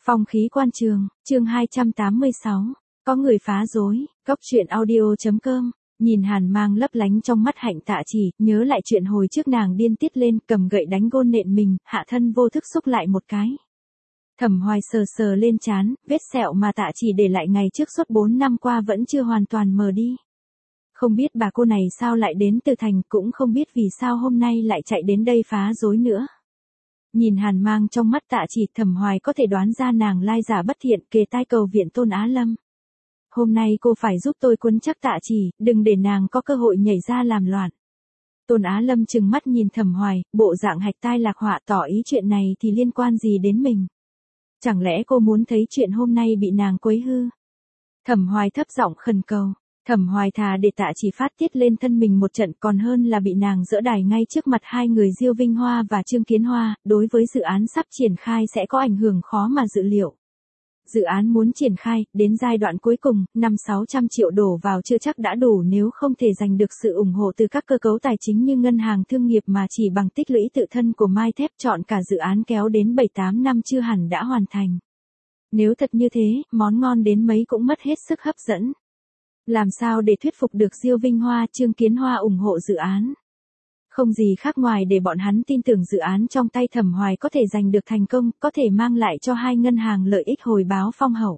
Phong khí quan trường, chương 286. Có người phá rối, Cóc truyện audio.com. Nhìn hàn mang lấp lánh trong mắt Hạnh Tạ Chỉ, nhớ lại chuyện hồi trước nàng điên tiết lên, cầm gậy đánh gôn nện mình, hạ thân vô thức xúc lại một cái. Thẩm Hoài sờ sờ lên trán, vết sẹo mà Tạ Chỉ để lại ngày trước suốt 4 năm qua vẫn chưa hoàn toàn mờ đi. Không biết bà cô này sao lại đến từ thành, cũng không biết vì sao hôm nay lại chạy đến đây phá rối nữa. Nhìn hàn mang trong mắt Tạ Chỉ, Thẩm Hoài có thể đoán ra nàng lai giả bất thiện, kề tai cầu viện Tôn Á Lâm. Hôm nay cô phải giúp tôi quấn chắc Tạ Chỉ, đừng để nàng có cơ hội nhảy ra làm loạn. Tôn Á Lâm trừng mắt nhìn Thẩm Hoài, bộ dạng hạch tai lạc họa, tỏ ý chuyện này thì liên quan gì đến mình. Chẳng lẽ cô muốn thấy chuyện hôm nay bị nàng quấy hư? Thẩm Hoài thấp giọng khẩn cầu. Thẩm Hoài thà để Tạ Chỉ phát tiết lên thân mình một trận còn hơn là bị nàng giỡ đài ngay trước mặt hai người Diêu Vinh Hoa và Trương Kiến Hoa, đối với dự án sắp triển khai sẽ có ảnh hưởng khó mà dự liệu. Dự án muốn triển khai, đến giai đoạn cuối cùng, 500-600 triệu đổ vào chưa chắc đã đủ nếu không thể giành được sự ủng hộ từ các cơ cấu tài chính như ngân hàng thương nghiệp mà chỉ bằng tích lũy tự thân của Mai Thép chọn cả dự án kéo đến 7-8 năm chưa hẳn đã hoàn thành. Nếu thật như thế, món ngon đến mấy cũng mất hết sức hấp dẫn. Làm sao để thuyết phục được Diêu Vinh Hoa, Trương Kiến Hoa ủng hộ dự án? Không gì khác ngoài để bọn hắn tin tưởng dự án trong tay Thẩm Hoài có thể giành được thành công, có thể mang lại cho hai ngân hàng lợi ích hồi báo phong hậu.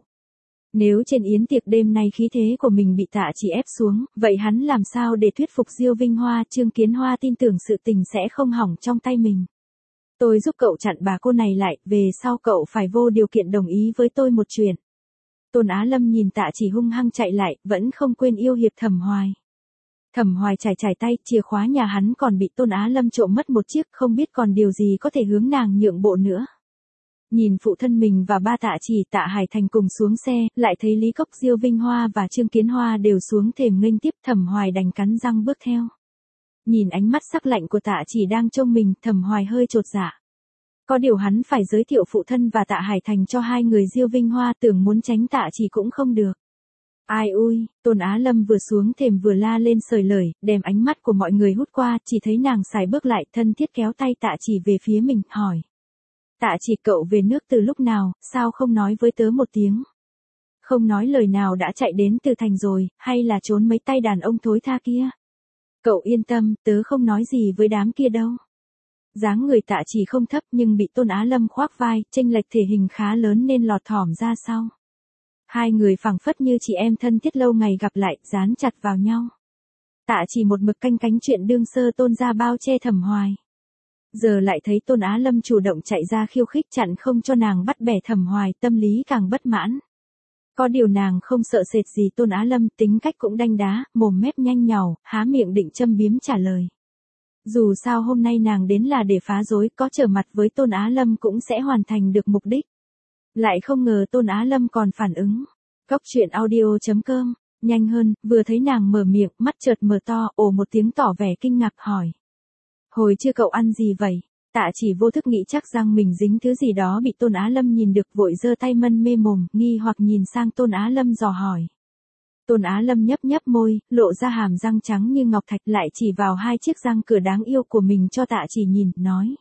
Nếu trên yến tiệc đêm nay khí thế của mình bị Tạ Chỉ ép xuống, vậy hắn làm sao để thuyết phục Diêu Vinh Hoa, Trương Kiến Hoa tin tưởng sự tình sẽ không hỏng trong tay mình? Tôi giúp cậu chặn bà cô này lại, về sau cậu phải vô điều kiện đồng ý với tôi một chuyện. Tôn Á Lâm nhìn Tạ Chỉ hung hăng chạy lại, vẫn không quên yêu hiệp Thẩm Hoài. Thẩm Hoài chải tay, chìa khóa nhà hắn còn bị Tôn Á Lâm trộm mất một chiếc, không biết còn điều gì có thể hướng nàng nhượng bộ nữa. Nhìn phụ thân mình và ba Tạ Chỉ, Tạ Hải Thành cùng xuống xe, lại thấy Lý Cốc, Diêu Vinh Hoa và Trương Kiến Hoa đều xuống thềm nghênh tiếp, Thẩm Hoài đành cắn răng bước theo. Nhìn ánh mắt sắc lạnh của Tạ Chỉ đang trông mình, Thẩm Hoài hơi chột dạ. Có điều hắn phải giới thiệu phụ thân và Tạ Hải Thành cho hai người Diêu Vinh Hoa, tưởng muốn tránh Tạ Chỉ cũng không được. Ai ui, Tôn Á Lâm vừa xuống thềm vừa la lên sời lời, đem ánh mắt của mọi người hút qua, chỉ thấy nàng sải bước lại, thân thiết kéo tay Tạ Chỉ về phía mình, hỏi. Tạ Chỉ, cậu về nước từ lúc nào, sao không nói với tớ một tiếng? Không nói lời nào đã chạy đến từ thành rồi, hay là trốn mấy tay đàn ông thối tha kia? Cậu yên tâm, tớ không nói gì với đám kia đâu. Dáng người Tạ Chỉ không thấp nhưng bị Tôn Á Lâm khoác vai, chênh lệch thể hình khá lớn nên lọt thỏm ra sau. Hai người phảng phất như chị em thân thiết lâu ngày gặp lại, dán chặt vào nhau. Tạ Chỉ một mực canh cánh chuyện đương sơ Tôn ra bao che Thẩm Hoài. Giờ lại thấy Tôn Á Lâm chủ động chạy ra khiêu khích chặn không cho nàng bắt bẻ Thẩm Hoài, tâm lý càng bất mãn. Có điều nàng không sợ sệt gì Tôn Á Lâm, tính cách cũng đanh đá, mồm mép nhanh nhảu, há miệng định châm biếm trả lời. Dù sao hôm nay nàng đến là để phá rối, có trở mặt với Tôn Á Lâm cũng sẽ hoàn thành được mục đích. Lại không ngờ Tôn Á Lâm còn phản ứng. Cóc truyện audio.com. Nhanh hơn, vừa thấy nàng mở miệng, mắt chợt mở to, ồ một tiếng tỏ vẻ kinh ngạc hỏi. Hồi chưa cậu ăn gì vậy? Tạ Chỉ vô thức nghĩ chắc rằng mình dính thứ gì đó bị Tôn Á Lâm nhìn được, vội giơ tay mân mê mồm, nghi hoặc nhìn sang Tôn Á Lâm dò hỏi. Tôn Á Lâm nhấp nhấp môi, lộ ra hàm răng trắng như ngọc thạch, lại chỉ vào hai chiếc răng cửa đáng yêu của mình cho Tạ Chỉ nhìn, nói.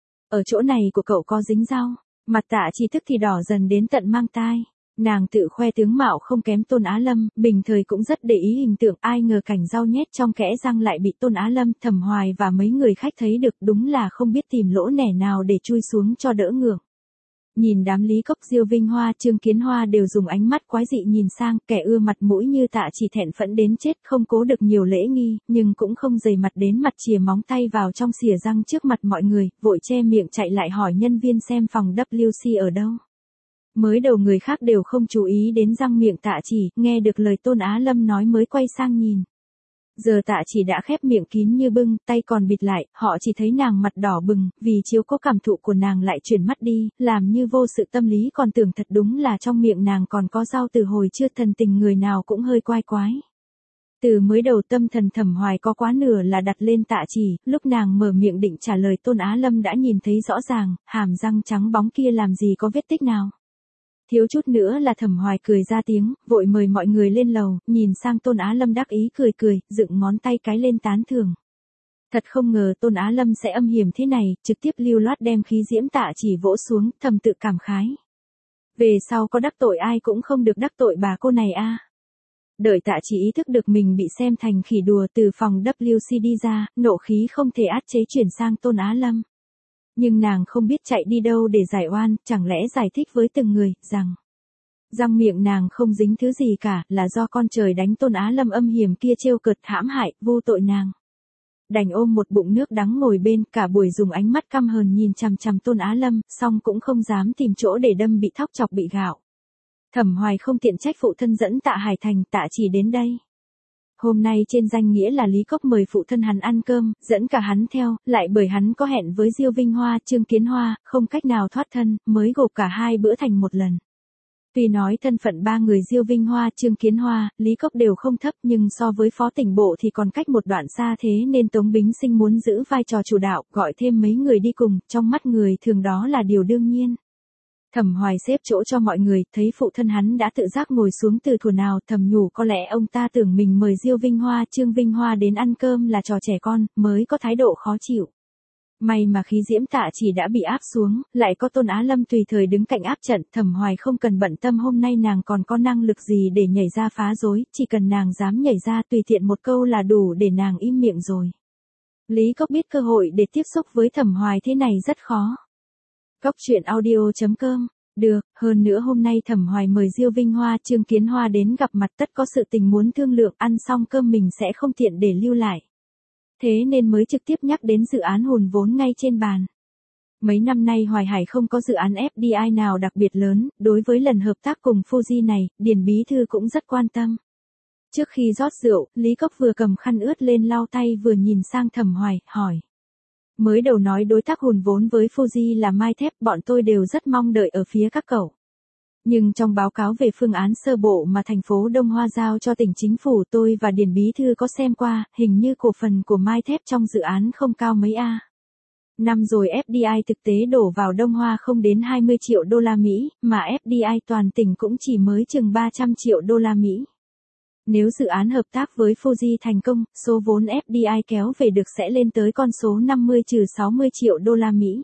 Ở chỗ này của cậu có dính rau. Mặt Tạ Chỉ tức thì đỏ dần đến tận mang tai. Nàng tự khoe tướng mạo không kém Tôn Á Lâm, bình thời cũng rất để ý hình tượng, ai ngờ cảnh rau nhét trong kẽ răng lại bị Tôn Á Lâm, Thẩm Hoài và mấy người khách thấy được, đúng là không biết tìm lỗ nẻ nào để chui xuống cho đỡ ngượng. Nhìn đám Lý Cốc, Diêu Vinh Hoa, Trương Kiến Hoa đều dùng ánh mắt quái dị nhìn sang, kẻ ưa mặt mũi như Tạ Chỉ thẹn phẫn đến chết, không cố được nhiều lễ nghi, nhưng cũng không dày mặt đến mặt chìa móng tay vào trong xìa răng trước mặt mọi người, vội che miệng chạy lại hỏi nhân viên xem phòng WC ở đâu. Mới đầu người khác đều không chú ý đến răng miệng Tạ Chỉ, nghe được lời Tôn Á Lâm nói mới quay sang nhìn. Giờ Tạ Chỉ đã khép miệng kín như bưng, tay còn bịt lại, họ chỉ thấy nàng mặt đỏ bừng, vì chiếu cố cảm thụ của nàng lại chuyển mắt đi, làm như vô sự tâm lý, còn tưởng thật đúng là trong miệng nàng còn có rau, từ hồi chưa thần tình người nào cũng hơi quái quái. Từ mới đầu tâm thần Thẩm Hoài có quá nửa là đặt lên Tạ Chỉ, lúc nàng mở miệng định trả lời Tôn Á Lâm đã nhìn thấy rõ ràng, hàm răng trắng bóng kia làm gì có vết tích nào. Thiếu chút nữa là Thẩm Hoài cười ra tiếng, vội mời mọi người lên lầu, nhìn sang Tôn Á Lâm đắc ý cười, dựng ngón tay cái lên tán thưởng. Thật không ngờ Tôn Á Lâm sẽ âm hiểm thế này, trực tiếp lưu loát đem khí diễm Tạ Chỉ vỗ xuống, thầm tự cảm khái. Về sau có đắc tội ai cũng không được đắc tội bà cô này a. Đợi Tạ Chỉ ý thức được mình bị xem thành khỉ đùa từ phòng WC đi ra, nộ khí không thể át chế chuyển sang Tôn Á Lâm. Nhưng nàng không biết chạy đi đâu để giải oan, chẳng lẽ giải thích với từng người, rằng răng miệng nàng không dính thứ gì cả, là do con trời đánh Tôn Á Lâm âm hiểm kia trêu cợt hãm hại, vô tội nàng. Đành ôm một bụng nước đắng ngồi bên, cả buổi dùng ánh mắt căm hờn nhìn chằm chằm Tôn Á Lâm, song cũng không dám tìm chỗ để đâm bị thóc chọc bị gạo. Thẩm Hoài không tiện trách phụ thân dẫn Tạ Hải Thành, Tạ Chỉ đến đây. Hôm nay trên danh nghĩa là Lý Cốc mời phụ thân hắn ăn cơm, dẫn cả hắn theo, lại bởi hắn có hẹn với Diêu Vinh Hoa, Trương Kiến Hoa, không cách nào thoát thân, mới gộp cả hai bữa thành một lần. Tuy nói thân phận ba người Diêu Vinh Hoa, Trương Kiến Hoa, Lý Cốc đều không thấp nhưng so với phó tỉnh bộ thì còn cách một đoạn xa, thế nên Tống Bính Sinh muốn giữ vai trò chủ đạo, gọi thêm mấy người đi cùng, trong mắt người thường đó là điều đương nhiên. Thẩm Hoài xếp chỗ cho mọi người, thấy phụ thân hắn đã tự giác ngồi xuống từ thuở nào, thầm nhủ có lẽ ông ta tưởng mình mời Diêu Vinh Hoa, Trương Vinh Hoa đến ăn cơm là trò trẻ con, mới có thái độ khó chịu. May mà khí diễm Tạ Chỉ đã bị áp xuống, lại có Tôn Á Lâm tùy thời đứng cạnh áp trận, Thẩm Hoài không cần bận tâm hôm nay nàng còn có năng lực gì để nhảy ra phá rối, chỉ cần nàng dám nhảy ra tùy tiện một câu là đủ để nàng im miệng rồi. Lý Cốc biết cơ hội để tiếp xúc với Thẩm Hoài thế này rất khó. Cốc truyện audio.com. Được, hơn nữa hôm nay Thẩm Hoài mời Diêu Vinh Hoa, Trương Kiến Hoa đến gặp mặt, tất có sự tình muốn thương lượng, ăn xong cơm mình sẽ không tiện để lưu lại. Thế nên mới trực tiếp nhắc đến dự án hùn vốn ngay trên bàn. Mấy năm nay Hoài Hải không có dự án FDI nào đặc biệt lớn, đối với lần hợp tác cùng Fuji này, Điền Bí Thư cũng rất quan tâm. Trước khi rót rượu, Lý Cốc vừa cầm khăn ướt lên lau tay vừa nhìn sang Thẩm Hoài, hỏi. Mới đầu nói đối tác hùn vốn với Fuji là Mai Thép, bọn tôi đều rất mong đợi ở phía các cậu. Nhưng trong báo cáo về phương án sơ bộ mà thành phố Đông Hoa giao cho tỉnh chính phủ, tôi và Điền Bí Thư có xem qua, hình như cổ phần của Mai Thép trong dự án không cao mấy a. Năm rồi FDI thực tế đổ vào Đông Hoa không đến 20 triệu đô la Mỹ, mà FDI toàn tỉnh cũng chỉ mới chừng 300 triệu đô la Mỹ. Nếu dự án hợp tác với Fuji thành công, số vốn FDI kéo về được sẽ lên tới con số 50-60 triệu đô la Mỹ.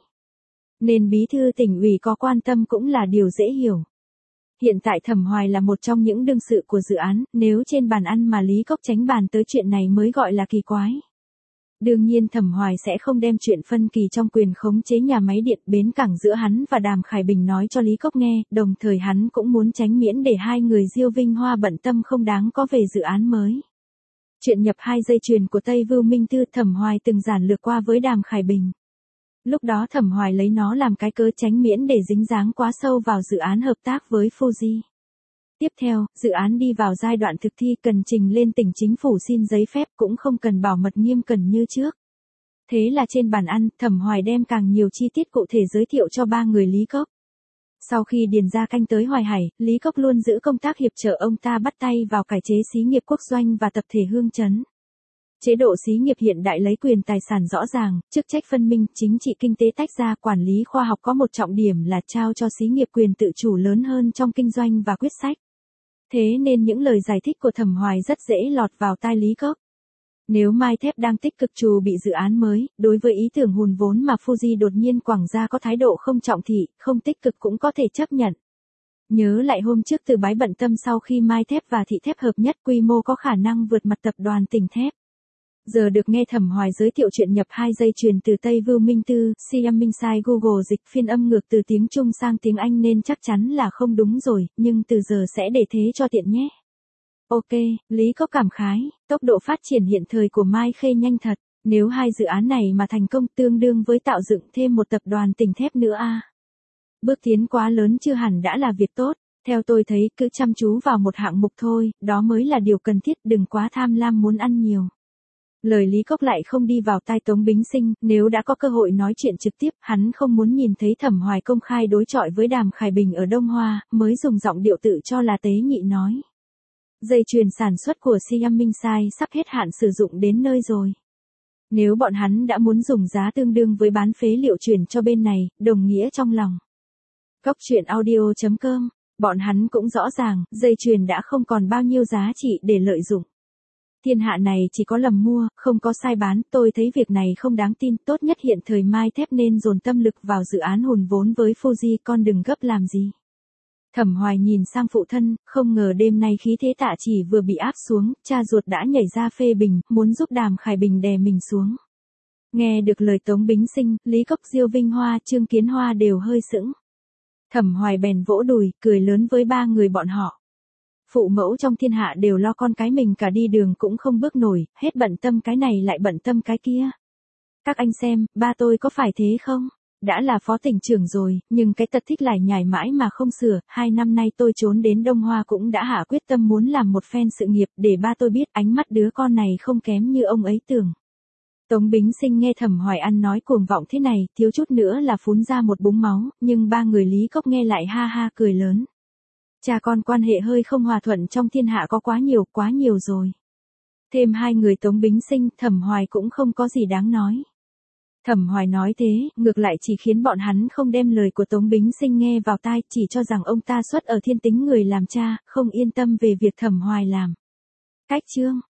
Nên Bí Thư tỉnh ủy có quan tâm cũng là điều dễ hiểu. Hiện tại Thẩm Hoài là một trong những đương sự của dự án, nếu trên bàn ăn mà Lý Cốc tránh bàn tới chuyện này mới gọi là kỳ quái. Đương nhiên Thẩm Hoài sẽ không đem chuyện phân kỳ trong quyền khống chế nhà máy điện bến cảng giữa hắn và Đàm Khải Bình nói cho Lý Cốc nghe, đồng thời hắn cũng muốn tránh miễn để hai người Diêu Vinh Hoa bận tâm không đáng có về dự án mới. Chuyện nhập 2 dây chuyền của Tây Vưu Minh Tư Thẩm Hoài từng giản lược qua với Đàm Khải Bình. Lúc đó Thẩm Hoài lấy nó làm cái cớ tránh miễn để dính dáng quá sâu vào dự án hợp tác với Fuji. Tiếp theo, dự án đi vào giai đoạn thực thi cần trình lên tỉnh chính phủ xin giấy phép cũng không cần bảo mật nghiêm cẩn như trước. Thế là trên bàn ăn, Thẩm Hoài đem càng nhiều chi tiết cụ thể giới thiệu cho ba người Lý Cốc. Sau khi điền ra canh tới Hoài Hải, Lý Cốc luôn giữ công tác hiệp trợ ông ta bắt tay vào cải chế xí nghiệp quốc doanh và tập thể hương chấn. Chế độ xí nghiệp hiện đại lấy quyền tài sản rõ ràng, chức trách phân minh, chính trị kinh tế tách ra, quản lý khoa học có một trọng điểm là trao cho xí nghiệp quyền tự chủ lớn hơn trong kinh doanh và quyết sách. Thế nên những lời giải thích của Thẩm Hoài rất dễ lọt vào tai Lý Cốc. Nếu Mai Thép đang tích cực chuẩn bị dự án mới, đối với ý tưởng hùn vốn mà Fuji đột nhiên quẳng ra có thái độ không trọng thị, không tích cực cũng có thể chấp nhận. Nhớ lại hôm trước Từ Bái bận tâm sau khi Mai Thép và Thị Thép hợp nhất quy mô có khả năng vượt mặt tập đoàn Tỉnh Thép. Giờ được nghe Thẩm Hoài giới thiệu chuyện nhập 2 dây chuyền từ Tây Vưu Minh Tư, Siam Minh Sai Google dịch phiên âm ngược từ tiếng Trung sang tiếng Anh nên chắc chắn là không đúng rồi, nhưng từ giờ sẽ để thế cho tiện nhé. Ok, Lý Cốc cảm khái, tốc độ phát triển hiện thời của Mai Khê nhanh thật, nếu hai dự án này mà thành công tương đương với tạo dựng thêm một tập đoàn Tỉnh Thép nữa a. Bước tiến quá lớn chưa hẳn đã là việc tốt, theo tôi thấy cứ chăm chú vào một hạng mục thôi, đó mới là điều cần thiết, đừng quá tham lam muốn ăn nhiều. Lời Lý Cốc lại không đi vào tai Tống Bính Sinh, nếu đã có cơ hội nói chuyện trực tiếp, hắn không muốn nhìn thấy Thẩm Hoài công khai đối chọi với Đàm Khải Bình ở Đông Hoa, mới dùng giọng điệu tự cho là tế nhị nói. Dây chuyền sản xuất của Siam Minh Sai sắp hết hạn sử dụng đến nơi rồi. Nếu bọn hắn đã muốn dùng giá tương đương với bán phế liệu chuyển cho bên này, đồng nghĩa trong lòng. Cốc truyện audio.com, bọn hắn cũng rõ ràng, dây chuyền đã không còn bao nhiêu giá trị để lợi dụng. Thiên hạ này chỉ có lầm mua, không có sai bán, tôi thấy việc này không đáng tin, tốt nhất hiện thời Mai Thép nên dồn tâm lực vào dự án hùn vốn với Fuji, con đừng gấp làm gì. Thẩm Hoài nhìn sang phụ thân, không ngờ đêm nay khí thế Tạ Chỉ vừa bị áp xuống, cha ruột đã nhảy ra phê bình, muốn giúp Đàm Khải Bình đè mình xuống. Nghe được lời Tống Bính Sinh, Lý Cốc, Diêu Vinh Hoa, Trương Kiến Hoa đều hơi sững. Thẩm Hoài bèn vỗ đùi, cười lớn với ba người bọn họ. Phụ mẫu trong thiên hạ đều lo con cái mình cả đi đường cũng không bước nổi, hết bận tâm cái này lại bận tâm cái kia. Các anh xem, ba tôi có phải thế không? Đã là phó tỉnh trưởng rồi, nhưng cái tật thích lải nhải mãi mà không sửa, 2 năm nay tôi trốn đến Đông Hoa cũng đã hạ quyết tâm muốn làm một phen sự nghiệp để ba tôi biết ánh mắt đứa con này không kém như ông ấy tưởng. Tống Bính Sinh nghe Thẩm Hoài An nói cuồng vọng thế này, thiếu chút nữa là phun ra một búng máu, nhưng ba người Lý Cốc nghe lại ha ha cười lớn. Cha con quan hệ hơi không hòa thuận trong thiên hạ có quá nhiều rồi. Thêm 2 người Tống Bính Sinh, Thẩm Hoài cũng không có gì đáng nói. Thẩm Hoài nói thế, ngược lại chỉ khiến bọn hắn không đem lời của Tống Bính Sinh nghe vào tai, chỉ cho rằng ông ta xuất ở thiên tính người làm cha, không yên tâm về việc Thẩm Hoài làm. Cách chương